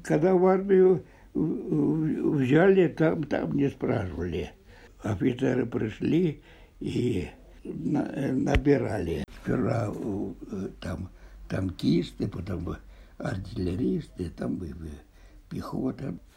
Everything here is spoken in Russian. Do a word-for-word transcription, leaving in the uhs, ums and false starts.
Когда в армию взяли, там, там не спрашивали. Офицеры пришли и набирали. Сперва там танкисты, потом артиллеристы, там пехота.